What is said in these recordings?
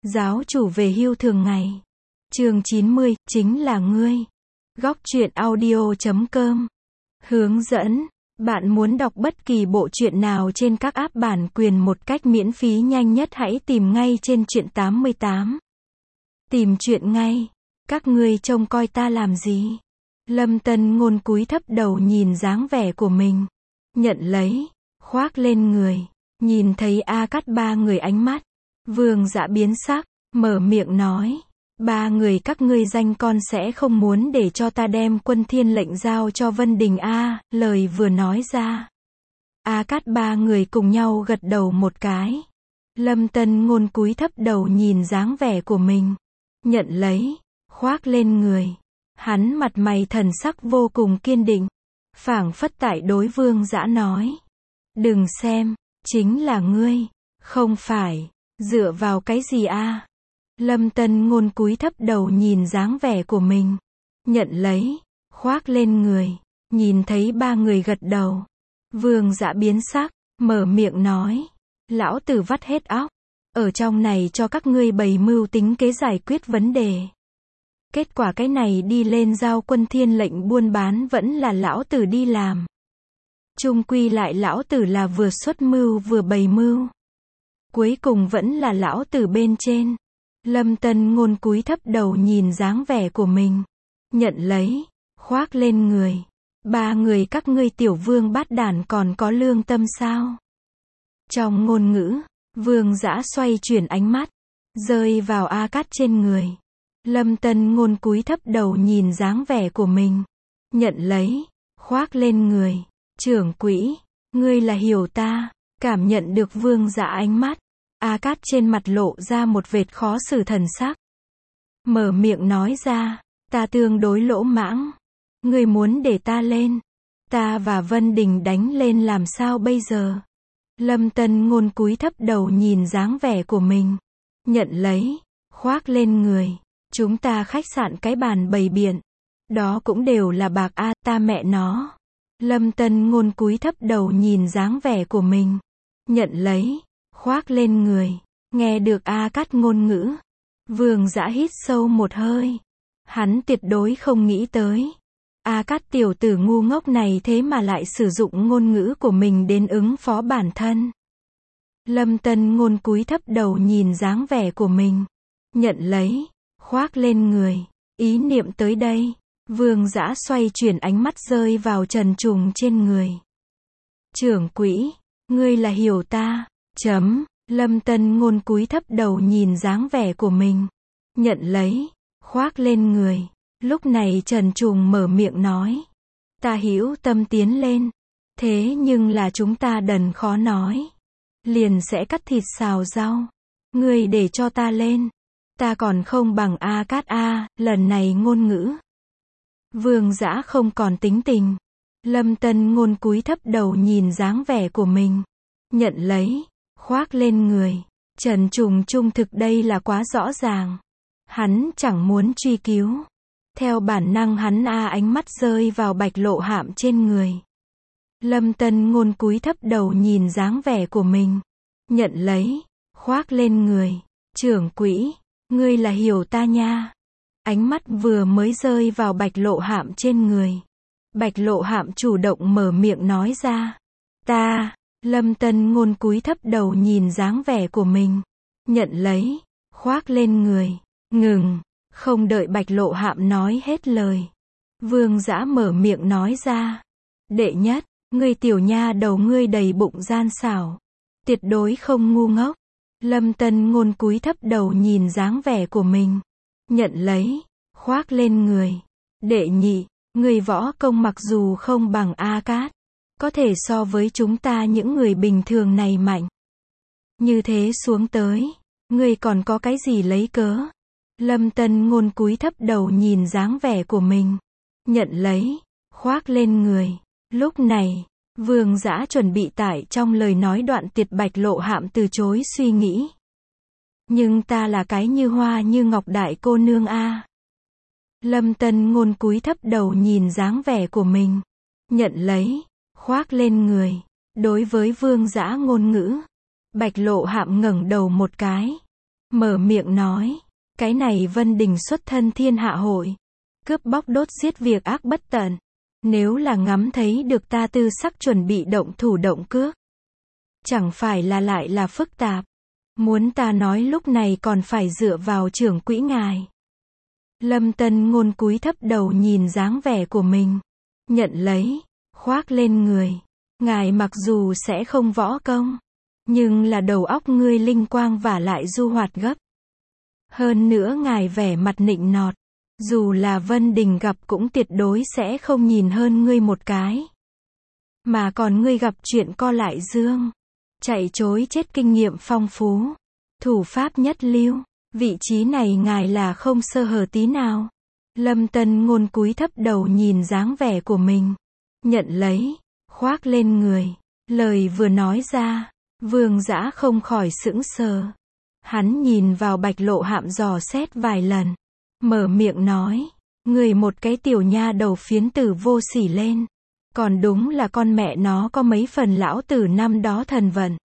Giáo chủ về hưu thường ngày. Chương 90, chính là ngươi. Góc truyện audio.com. Hướng dẫn. Bạn muốn đọc bất kỳ bộ truyện nào trên các app bản quyền một cách miễn phí nhanh nhất hãy tìm ngay trên truyện 88. Tìm truyện ngay. Các ngươi trông coi ta làm gì? Lâm Tân Ngôn cúi thấp đầu nhìn dáng vẻ của mình. Nhận lấy. Khoác lên người. Nhìn thấy A Cát ba người ánh mắt. Vương Dã biến sắc, mở miệng nói. Ba người các ngươi danh con sẽ không muốn để cho ta đem quân thiên lệnh giao cho Vân Đình a. Lời vừa nói ra. A Cát ba người cùng nhau gật đầu một cái. Lâm Tân Ngôn cúi thấp đầu nhìn dáng vẻ của mình. Nhận lấy. Khoác lên người. Hắn mặt mày thần sắc vô cùng kiên định. Phảng phất tại đối Vương Dã nói. Đừng xem, chính là ngươi. Không phải. Dựa vào cái gì a? Lâm Tân Ngôn cúi thấp đầu nhìn dáng vẻ của mình. Nhận lấy. Khoác lên người. Nhìn thấy ba người gật đầu. Vương Dã biến sắc, mở miệng nói. Lão tử vắt hết óc. Ở trong này cho các ngươi bày mưu tính kế giải quyết vấn đề. Kết quả cái này đi lên giao quân thiên lệnh buôn bán vẫn là lão tử đi làm. Chung quy lại lão tử là vừa xuất mưu vừa bày mưu. Cuối cùng vẫn là lão tử bên trên. Lâm Tân Ngôn cúi thấp đầu nhìn dáng vẻ của mình. Nhận lấy. Khoác lên người. Ba người các ngươi tiểu vương bát đản còn có lương tâm sao? Trong ngôn ngữ, Vương Dã xoay chuyển ánh mắt. Rơi vào A Cát trên người. Lâm Tân Ngôn cúi thấp đầu nhìn dáng vẻ của mình. Nhận lấy. Khoác lên người. Trưởng quỹ. Ngươi là hiểu ta. Cảm nhận được Vương Dã ánh mắt. A Cát trên mặt lộ ra một vệt khó xử thần sắc. Mở miệng nói ra. Ta tương đối lỗ mãng. Ngươi muốn để ta lên. Ta và Vân Đình đánh lên làm sao bây giờ? Lâm Tân Ngôn cúi thấp đầu nhìn dáng vẻ của mình. Nhận lấy. Khoác lên người. Chúng ta khách sạn cái bàn bày biện. Đó cũng đều là bạc a, ta mẹ nó. Lâm Tân Ngôn cúi thấp đầu nhìn dáng vẻ của mình. Nhận lấy. Khoác lên người. Nghe được A Cát ngôn ngữ. Vương Dã hít sâu một hơi. Hắn tuyệt đối không nghĩ tới. A Cát tiểu tử ngu ngốc này thế mà lại sử dụng ngôn ngữ của mình đến ứng phó bản thân. Lâm Tân Ngôn cúi thấp đầu nhìn dáng vẻ của mình. Nhận lấy. Khoác lên người. Ý niệm tới đây. Vương Dã xoay chuyển ánh mắt rơi vào Trần Trùng trên người. Trưởng quỹ. Ngươi là hiểu ta. Lâm Tân Ngôn cúi thấp đầu nhìn dáng vẻ của mình. Nhận lấy. Khoác lên người. Lúc này Trần Trùng mở miệng nói. Ta hữu tâm tiến lên. Thế nhưng là chúng ta đần khó nói. Liền sẽ cắt thịt xào rau. Ngươi để cho ta lên. Ta còn không bằng A Cát a, lần này ngôn ngữ. Vương Dã không còn tính tình. Lâm Tân Ngôn cúi thấp đầu nhìn dáng vẻ của mình. Nhận lấy. Khoác lên người. Trần Trùng trung thực đây là quá rõ ràng. Hắn chẳng muốn truy cứu. Theo bản năng hắn ánh mắt rơi vào Bạch Lộ Hạm trên người. Lâm Tân Ngôn cúi thấp đầu nhìn dáng vẻ của mình. Nhận lấy. Khoác lên người. Trưởng quỹ. Ngươi là hiểu ta nha. Ánh mắt vừa mới rơi vào Bạch Lộ Hạm trên người. Bạch Lộ Hạm chủ động mở miệng nói ra. Ta. Lâm Tân Ngôn cúi thấp đầu nhìn dáng vẻ của mình. Nhận lấy. Khoác lên người. Ngừng. Không đợi Bạch Lộ Hạm nói hết lời. Vương Dã mở miệng nói ra. Đệ nhất. Ngươi tiểu nha đầu ngươi đầy bụng gian xảo. Tuyệt đối không ngu ngốc. Lâm Tân Ngôn cúi thấp đầu nhìn dáng vẻ của mình. Nhận lấy. Khoác lên người. Đệ nhị. Ngươi võ công mặc dù không bằng A Cát. Có thể so với chúng ta những người bình thường này mạnh. Như thế xuống tới. Ngươi còn có cái gì lấy cớ? Lâm Tân Ngôn cúi thấp đầu nhìn dáng vẻ của mình. Nhận lấy. Khoác lên người. Lúc này. Vương Dã chuẩn bị tải trong lời nói đoạn tiệt Bạch Lộ Hạm từ chối suy nghĩ. Nhưng ta là cái như hoa như ngọc đại cô nương a. Lâm Tân Ngôn cúi thấp đầu nhìn dáng vẻ của mình. Nhận lấy. Khoác lên người. Đối với Vương Dã ngôn ngữ. Bạch Lộ Hạm ngẩng đầu một cái. mở miệng nói, cái này Vân Đình xuất thân thiên hạ hội, cướp bóc đốt giết việc ác bất tận. Nếu là ngắm thấy được ta tư sắc chuẩn bị động thủ động cước, chẳng phải là lại là phức tạp. Muốn ta nói lúc này còn phải dựa vào trưởng quỹ ngài. Lâm Tân Ngôn cúi thấp đầu nhìn dáng vẻ của mình. Nhận lấy, khoác lên người. Ngài mặc dù sẽ không võ công, nhưng là đầu óc ngươi linh quang và lại du hoạt gấp. Hơn nữa ngài vẻ mặt nịnh nọt. Dù là Vân Đình gặp cũng tuyệt đối sẽ không nhìn hơn ngươi một cái. Mà còn ngươi gặp chuyện co lại dương. Chạy chối chết kinh nghiệm phong phú. Thủ pháp nhất lưu. Vị trí này ngài là không sơ hở tí nào. Lâm Tân Ngôn cúi thấp đầu nhìn dáng vẻ của mình. Nhận lấy, khoác lên người. Lời vừa nói ra, Vương Dã không khỏi sững sờ. Hắn nhìn vào Bạch Lộ Hạm dò xét vài lần. Mở miệng nói, người một cái tiểu nha đầu phiến tử vô sỉ lên. Còn đúng là con mẹ nó có mấy phần lão tử năm đó thần vận.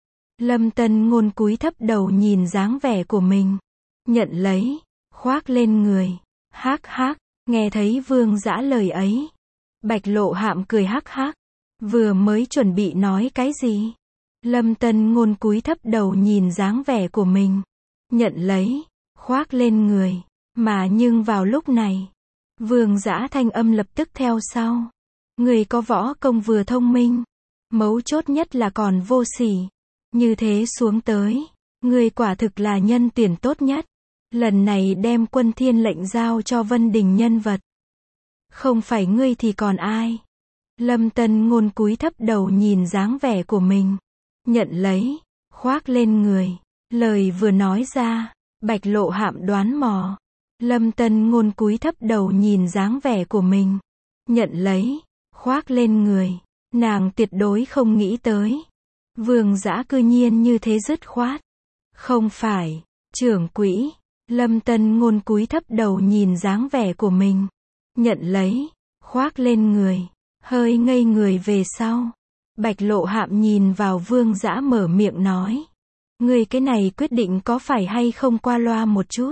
Lâm Tân Ngôn cúi thấp đầu nhìn dáng vẻ của mình. Nhận lấy, khoác lên người. Hắc hắc, nghe thấy Vương Dã lời ấy. Bạch Lộ Hạm cười hắc hắc. Vừa mới chuẩn bị nói cái gì? Lâm Tân Ngôn cúi thấp đầu nhìn dáng vẻ của mình. Nhận lấy, khoác lên người. Mà nhưng vào lúc này, Vương Dã thanh âm lập tức theo sau. Người có võ công vừa thông minh, mấu chốt nhất là còn vô sỉ. Như thế xuống tới, người quả thực là nhân tuyển tốt nhất. Lần này đem Quân Thiên lệnh giao cho Vân Đình nhân vật. Không phải ngươi thì còn ai? Lâm Tân Ngôn cúi thấp đầu nhìn dáng vẻ của mình. Nhận lấy, khoác lên người. Lời vừa nói ra, Bạch Lộ Hạm đoán mò. Lâm Tân Ngôn cúi thấp đầu nhìn dáng vẻ của mình. Nhận lấy, khoác lên người. Nàng tuyệt đối không nghĩ tới. Vương Dã cư nhiên như thế dứt khoát. Không phải, trưởng quỹ. Lâm Tân Ngôn cúi thấp đầu nhìn dáng vẻ của mình. Nhận lấy, khoác lên người. Hơi ngây người về sau. Bạch Lộ Hạm nhìn vào Vương Dã mở miệng nói. Người cái này quyết định có phải hay không qua loa một chút?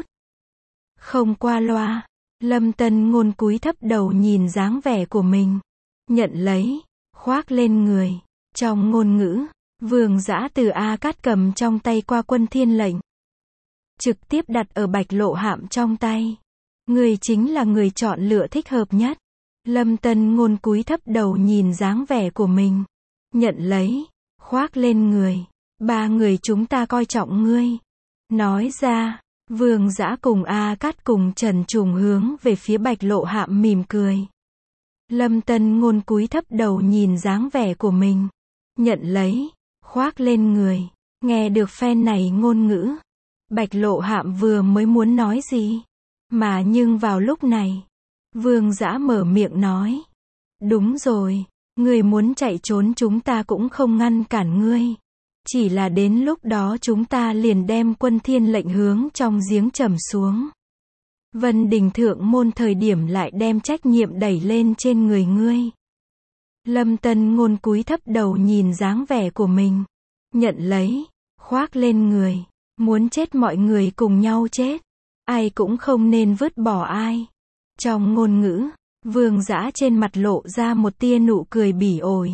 Không qua loa. Lâm Tân Ngôn cúi thấp đầu nhìn dáng vẻ của mình. Nhận lấy, khoác lên người. Trong ngôn ngữ, Vương Dã từ A Cát cầm trong tay qua Quân Thiên lệnh. Trực tiếp đặt ở Bạch Lộ Hạm trong tay. Người chính là người chọn lựa thích hợp nhất. Lâm Tân Ngôn cúi thấp đầu nhìn dáng vẻ của mình. Nhận lấy, khoác lên người. Ba người chúng ta coi trọng ngươi. Nói ra, Vương Dã cùng A Cát cùng Trần Trùng hướng về phía Bạch Lộ Hạm mỉm cười. Lâm Tân Ngôn cúi thấp đầu nhìn dáng vẻ của mình. Nhận lấy, khoác lên người. Nghe được phen này ngôn ngữ, Bạch Lộ Hạm vừa mới muốn nói gì. Mà nhưng vào lúc này, Vương Dã mở miệng nói. Đúng rồi, ngươi muốn chạy trốn chúng ta cũng không ngăn cản ngươi. Chỉ là đến lúc đó chúng ta liền đem Quân Thiên lệnh hướng trong giếng trầm xuống. Vân Đình thượng môn thời điểm lại đem trách nhiệm đẩy lên trên người ngươi. Lâm Tân Ngôn cúi thấp đầu nhìn dáng vẻ của mình. Nhận lấy, khoác lên người. Muốn chết mọi người cùng nhau chết. Ai cũng không nên vứt bỏ ai. Trong ngôn ngữ, Vương Dã trên mặt lộ ra một tia nụ cười bỉ ổi.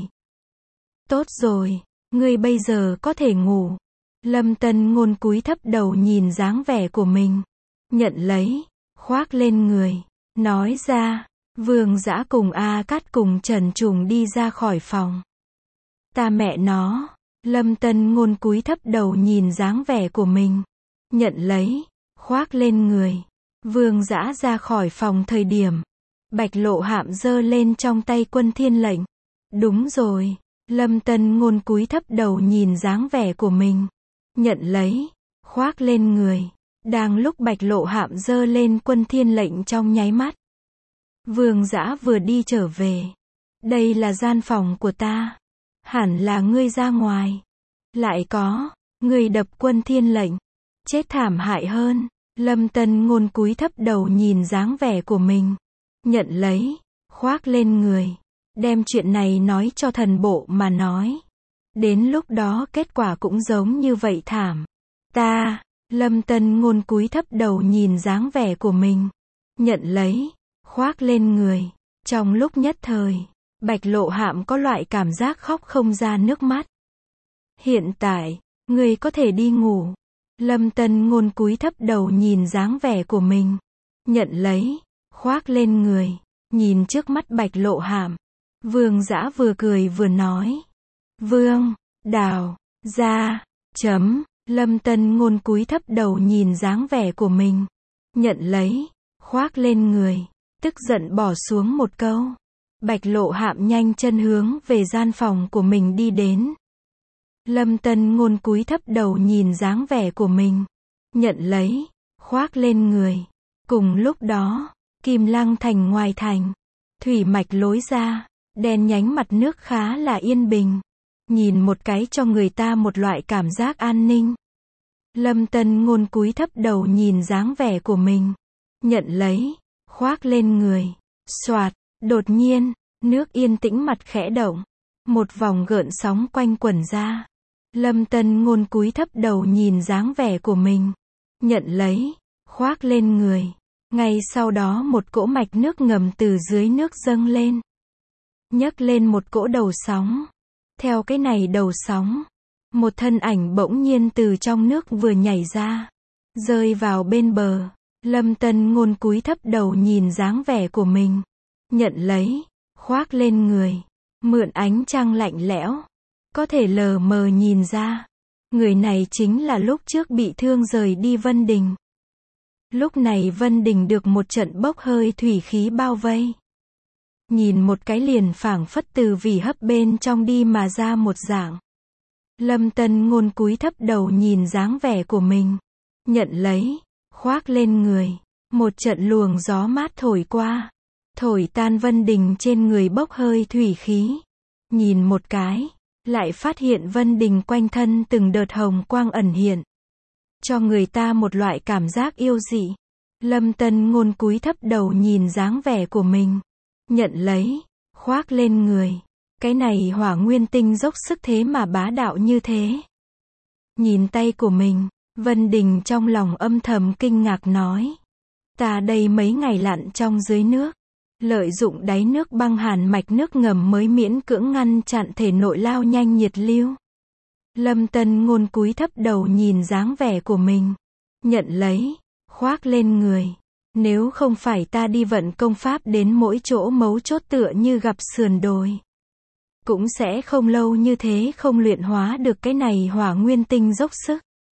Tốt rồi, ngươi bây giờ có thể ngủ. Lâm Tân Ngôn cúi thấp đầu nhìn dáng vẻ của mình. Nhận lấy, khoác lên người. Nói ra, Vương Dã cùng A Cát cùng Trần Trùng đi ra khỏi phòng. Ta mẹ nó. Lâm Tân Ngôn cúi thấp đầu nhìn dáng vẻ của mình. Nhận lấy, khoác lên người. Vương Dã ra khỏi phòng thời điểm, Bạch Lộ Hạm giơ lên trong tay Quân Thiên lệnh. Đúng rồi. Lâm Tân Ngôn cúi thấp đầu nhìn dáng vẻ của mình. Nhận lấy, khoác lên người. Đang lúc Bạch Lộ Hạm giơ lên Quân Thiên lệnh trong nháy mắt, Vương Dã vừa đi trở về. Đây là gian phòng của ta. Hẳn là ngươi ra ngoài. Lại có, ngươi đập Quân Thiên lệnh. Chết thảm hại hơn. Lâm Tân Ngôn cúi thấp đầu nhìn dáng vẻ của mình. Nhận lấy, khoác lên người. Đem chuyện này nói cho thần bộ mà nói. Đến lúc đó kết quả cũng giống như vậy thảm. Ta, Lâm Tân Ngôn cúi thấp đầu nhìn dáng vẻ của mình. Nhận lấy, khoác lên người. Trong lúc nhất thời, Bạch Lộ Hạm có loại cảm giác khóc không ra nước mắt. Hiện tại, người có thể đi ngủ. Lâm Tân Ngôn cúi thấp đầu nhìn dáng vẻ của mình. Nhận lấy, khoác lên người. Nhìn trước mắt Bạch Lộ Hạm. Vương Dã vừa cười vừa nói. Vương, Đào, gia, Lâm Tân Ngôn cúi thấp đầu nhìn dáng vẻ của mình. Nhận lấy, khoác lên người. Tức giận bỏ xuống một câu. Bạch Lộ Hạm nhanh chân hướng về gian phòng của mình đi đến. Lâm Tân Ngôn cúi thấp đầu nhìn dáng vẻ của mình. Nhận lấy, khoác lên người. Cùng lúc đó, Kim Lăng thành ngoài thành. Thủy mạch lối ra, đen nhánh mặt nước khá là yên bình. Nhìn một cái cho người ta một loại cảm giác an ninh. Lâm Tân Ngôn cúi thấp đầu nhìn dáng vẻ của mình. Nhận lấy, khoác lên người. Soạt, đột nhiên, nước yên tĩnh mặt khẽ động. Một vòng gợn sóng quanh quẩn ra. Lâm Tân Ngôn cúi thấp đầu nhìn dáng vẻ của mình. Nhận lấy, khoác lên người. Ngay sau đó một cỗ mạch nước ngầm từ dưới nước dâng lên. Nhấc lên một cỗ đầu sóng. Theo cái này đầu sóng, một thân ảnh bỗng nhiên từ trong nước vừa nhảy ra. Rơi vào bên bờ. Lâm Tân Ngôn cúi thấp đầu nhìn dáng vẻ của mình. Nhận lấy, khoác lên người. Mượn ánh trăng lạnh lẽo. Có thể lờ mờ nhìn ra. Người này chính là lúc trước bị thương rời đi Vân Đình. Lúc này Vân Đình được một trận bốc hơi thủy khí bao vây. Nhìn một cái liền phảng phất từ vỉ hấp bên trong đi mà ra một dạng. Lâm Tân Ngôn cúi thấp đầu nhìn dáng vẻ của mình. Nhận lấy, khoác lên người. Một trận luồng gió mát thổi qua. Thổi tan Vân Đình trên người bốc hơi thủy khí. Nhìn một cái, lại phát hiện Vân Đình quanh thân từng đợt hồng quang ẩn hiện. Cho người ta một loại cảm giác yêu dị. Lâm Tân Ngôn cúi thấp đầu nhìn dáng vẻ của mình. Nhận lấy, khoác lên người. Cái này hỏa nguyên tinh dốc sức thế mà bá đạo như thế. Nhìn tay của mình, Vân Đình trong lòng âm thầm kinh ngạc nói. Ta đây mấy ngày lặn trong dưới nước. Lợi dụng đáy nước băng hàn mạch nước ngầm mới miễn cưỡng ngăn chặn thể nội lao nhanh nhiệt lưu. Lâm Tân Ngôn cúi thấp đầu nhìn dáng vẻ của mình. Nhận lấy, khoác lên người. Nếu không phải ta đi vận công pháp đến mỗi chỗ mấu chốt tựa như gặp sườn đồi. Cũng sẽ không lâu như thế không luyện hóa được cái này hỏa nguyên tinh dốc sức.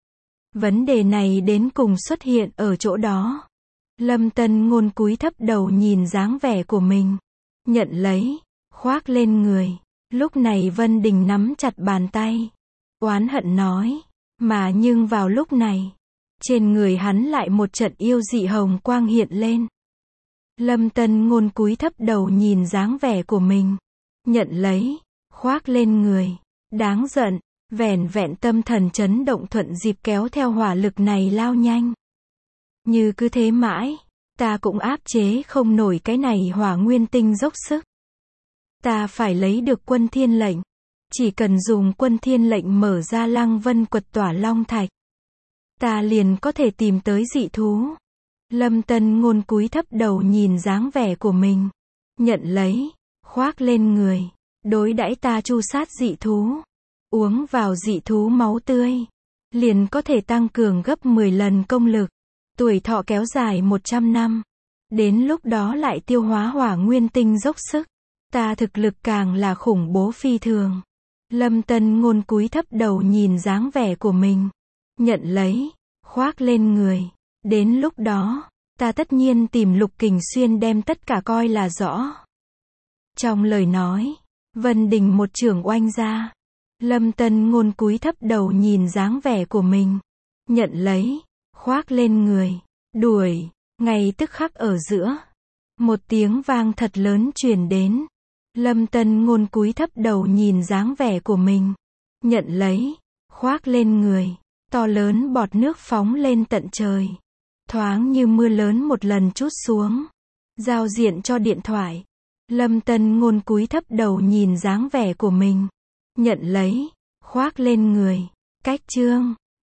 Vấn đề này đến cùng xuất hiện ở chỗ đó. Lâm Tân Ngôn cúi thấp đầu nhìn dáng vẻ của mình. Nhận lấy, khoác lên người. Lúc này Vân Đình nắm chặt bàn tay. Oán hận nói. Mà nhưng vào lúc này, trên người hắn lại một trận yêu dị hồng quang hiện lên. Lâm Tân Ngôn cúi thấp đầu nhìn dáng vẻ của mình. Nhận lấy, khoác lên người. Đáng giận, vẻn vẹn tâm thần chấn động thuận dịp kéo theo hỏa lực này lao nhanh. Như cứ thế mãi, ta cũng áp chế không nổi cái này hỏa nguyên tinh dốc sức. Ta phải lấy được Quân Thiên lệnh. Chỉ cần dùng Quân Thiên lệnh mở ra Lăng Vân quật tỏa long thạch, ta liền có thể tìm tới dị thú. Lâm Tân Ngôn cúi thấp đầu nhìn dáng vẻ của mình. Nhận lấy, khoác lên người. Đối đãi ta chu sát dị thú. Uống vào dị thú máu tươi. Liền có thể tăng cường gấp 10 lần công lực. Tuổi thọ kéo dài 100 năm. Đến lúc đó lại tiêu hóa hỏa nguyên tinh dốc sức. Ta thực lực càng là khủng bố phi thường. Lâm Tân Ngôn cúi thấp đầu nhìn dáng vẻ của mình. Nhận lấy, khoác lên người. Đến lúc đó, ta tất nhiên tìm Lục Kình Xuyên đem tất cả coi là rõ. Trong lời nói, Vân Đình một chưởng oanh ra. Lâm Tân Ngôn cúi thấp đầu nhìn dáng vẻ của mình. Nhận lấy, khoác lên người. Đuổi, ngay tức khắc ở giữa. Một tiếng vang thật lớn truyền đến. Lâm Tân Ngôn cúi thấp đầu nhìn dáng vẻ của mình. Nhận lấy, khoác lên người. To lớn bọt nước phóng lên tận trời. Thoáng như mưa lớn một lần trút xuống. Giao diện cho điện thoại. Lâm Tân Ngôn cúi thấp đầu nhìn dáng vẻ của mình. Nhận lấy, khoác lên người. Cách chương